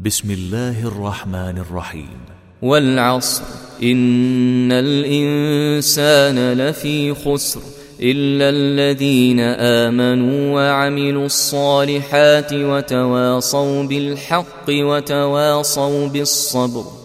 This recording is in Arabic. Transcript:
بسم الله الرحمن الرحيم. والعصر إن الإنسان لفي خسر إلا الذين آمنوا وعملوا الصالحات وتواصوا بالحق وتواصوا بالصبر.